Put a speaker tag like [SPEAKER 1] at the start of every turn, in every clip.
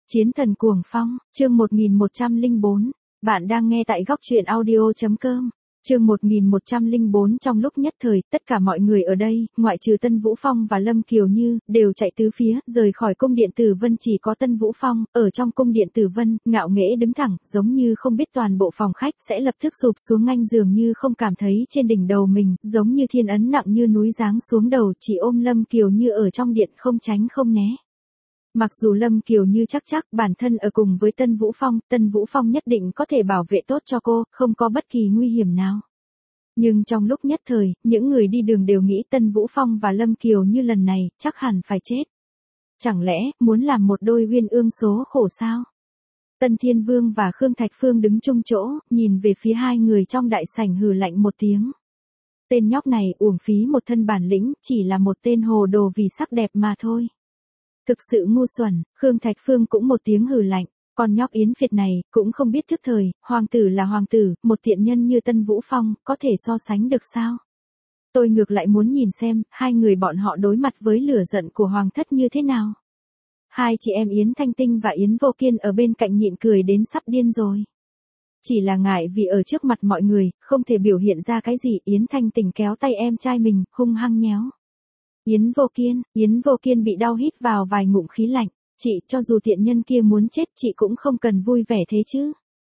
[SPEAKER 1] Chiến thần cuồng phong, chương 1104. Bạn đang nghe tại góc truyện audio.com. Chương 1104. Trong lúc nhất thời, tất cả mọi người ở đây, ngoại trừ Tân Vũ Phong và Lâm Kiều Như, đều chạy tứ phía, rời khỏi cung điện Tử Vân. Chỉ có Tân Vũ Phong, ở trong cung điện Tử Vân, ngạo nghễ đứng thẳng, giống như không biết toàn bộ phòng khách sẽ lập tức sụp xuống, ngay dường như không cảm thấy trên đỉnh đầu mình, giống như thiên ấn nặng như núi giáng xuống đầu, chỉ ôm Lâm Kiều Như ở trong điện không tránh không né. Mặc dù Lâm Kiều Như chắc bản thân ở cùng với Tân Vũ Phong nhất định có thể bảo vệ tốt cho cô, không có bất kỳ nguy hiểm nào. Nhưng trong lúc nhất thời, những người đi đường đều nghĩ Tân Vũ Phong và Lâm Kiều Như lần này, chắc hẳn phải chết. Chẳng lẽ, muốn làm một đôi uyên ương số khổ sao? Tân Thiên Vương và Khương Thạch Phương đứng chung chỗ, nhìn về phía hai người trong đại sảnh hừ lạnh một tiếng. Tên nhóc này uổng phí một thân bản lĩnh, chỉ là một tên hồ đồ vì sắc đẹp mà thôi. Thực sự ngu xuẩn, Khương Thạch Phương cũng một tiếng hừ lạnh, con nhóc Yến Việt này, cũng không biết thức thời, hoàng tử là hoàng tử, một tiện nhân như Tân Vũ Phong, có thể so sánh được sao? Tôi ngược lại muốn nhìn xem, hai người bọn họ đối mặt với lửa giận của hoàng thất như thế nào. Hai chị em Yến Thanh Tinh và Yến Vô Kiên ở bên cạnh nhịn cười đến sắp điên rồi. Chỉ là ngại vì ở trước mặt mọi người, không thể biểu hiện ra cái gì. Yến Thanh Tinh kéo tay em trai mình, hung hăng nhéo. Yến Vô Kiên bị đau hít vào vài ngụm khí lạnh, chị, cho dù tiện nhân kia muốn chết chị cũng không cần vui vẻ thế chứ.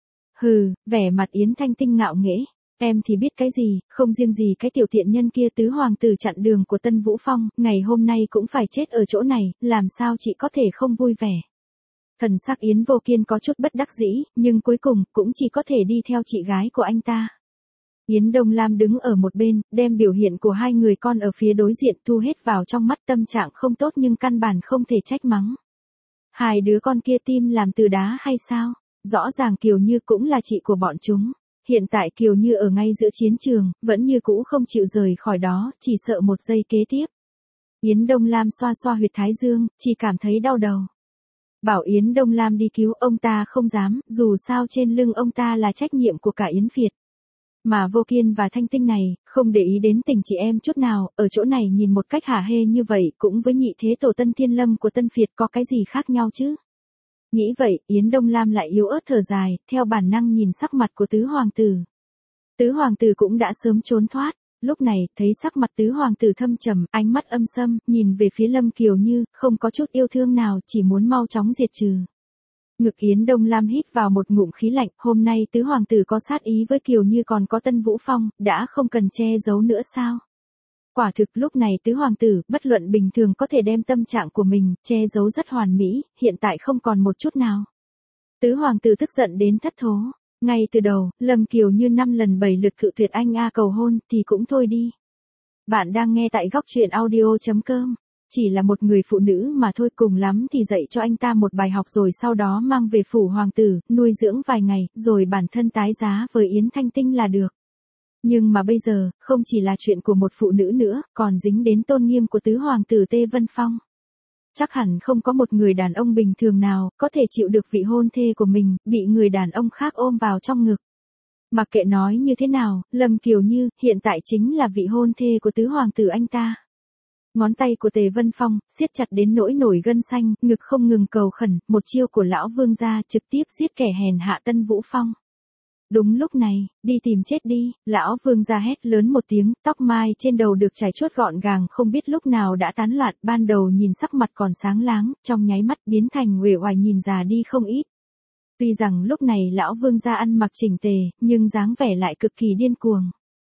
[SPEAKER 1] Hừ, vẻ mặt Yến Thanh Tinh ngạo nghễ, em thì biết cái gì, không riêng gì cái tiểu tiện nhân kia, tứ hoàng tử chặn đường của Tân Vũ Phong, ngày hôm nay cũng phải chết ở chỗ này, làm sao chị có thể không vui vẻ. Thần sắc Yến Vô Kiên có chút bất đắc dĩ, nhưng cuối cùng, cũng chỉ có thể đi theo chị gái của anh ta. Yến Đông Lam đứng ở một bên, đem biểu hiện của hai người con ở phía đối diện thu hết vào trong mắt, tâm trạng không tốt nhưng căn bản không thể trách mắng. Hai đứa con kia tim làm từ đá hay sao? Rõ ràng Kiều Như cũng là chị của bọn chúng. Hiện tại Kiều Như ở ngay giữa chiến trường, vẫn như cũ không chịu rời khỏi đó, chỉ sợ một giây kế tiếp. Yến Đông Lam xoa xoa huyệt thái dương, chỉ cảm thấy đau đầu. Bảo Yến Đông Lam đi cứu ông ta không dám, dù sao trên lưng ông ta là trách nhiệm của cả Yến Việt. Mà Vô Kiên và Thanh Tinh này, không để ý đến tình chị em chút nào, ở chỗ này nhìn một cách hả hê như vậy, cũng với nhị thế tổ Tân Thiên Lâm của Tân Việt có cái gì khác nhau chứ? Nghĩ vậy, Yến Đông Lam lại yếu ớt thở dài, theo bản năng nhìn sắc mặt của tứ hoàng tử. Tứ hoàng tử cũng đã sớm trốn thoát, lúc này, thấy sắc mặt tứ hoàng tử thâm trầm, ánh mắt âm sâm, nhìn về phía Lâm Kiều Như, không có chút yêu thương nào, chỉ muốn mau chóng diệt trừ. Ngực Yến Đông Lam hít vào một ngụm khí lạnh, hôm nay tứ hoàng tử có sát ý với Kiều Như còn có Tân Vũ Phong, đã không cần che giấu nữa sao? Quả thực lúc này tứ hoàng tử, bất luận bình thường có thể đem tâm trạng của mình, che giấu rất hoàn mỹ, hiện tại không còn một chút nào. Tứ hoàng tử tức giận đến thất thố, ngay từ đầu, Lâm Kiều Như 5 lần 7 lượt cự tuyệt anh cầu hôn, thì cũng thôi đi. Bạn đang nghe tại góc truyện audio.com. Chỉ là một người phụ nữ mà thôi, cùng lắm thì dạy cho anh ta một bài học rồi sau đó mang về phủ hoàng tử, nuôi dưỡng vài ngày, rồi bản thân tái giá với Yến Thanh Tinh là được. Nhưng mà bây giờ, không chỉ là chuyện của một phụ nữ nữa, còn dính đến tôn nghiêm của tứ hoàng tử Tê Vân Phong. Chắc hẳn không có một người đàn ông bình thường nào, có thể chịu được vị hôn thê của mình, bị người đàn ông khác ôm vào trong ngực. Mặc kệ nói như thế nào, Lâm Kiều Như, hiện tại chính là vị hôn thê của tứ hoàng tử anh ta. Ngón tay của Tề Vân Phong, siết chặt đến nỗi nổi gân xanh, ngực không ngừng cầu khẩn, một chiêu của lão vương gia trực tiếp giết kẻ hèn hạ Tân Vũ Phong. Đúng lúc này, đi tìm chết đi, lão vương gia hét lớn một tiếng, tóc mai trên đầu được chải chuốt gọn gàng không biết lúc nào đã tán loạn, ban đầu nhìn sắc mặt còn sáng láng, trong nháy mắt biến thành uể oải nhìn già đi không ít. Tuy rằng lúc này lão vương gia ăn mặc chỉnh tề, nhưng dáng vẻ lại cực kỳ điên cuồng.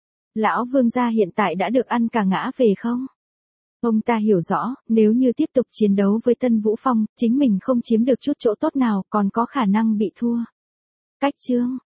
[SPEAKER 1] Lão vương gia hiện tại đã được ăn cả ngã về không? Ông ta hiểu rõ, nếu như tiếp tục chiến đấu với Tân Vũ Phong, chính mình không chiếm được chút chỗ tốt nào, còn có khả năng bị thua. Cách chương,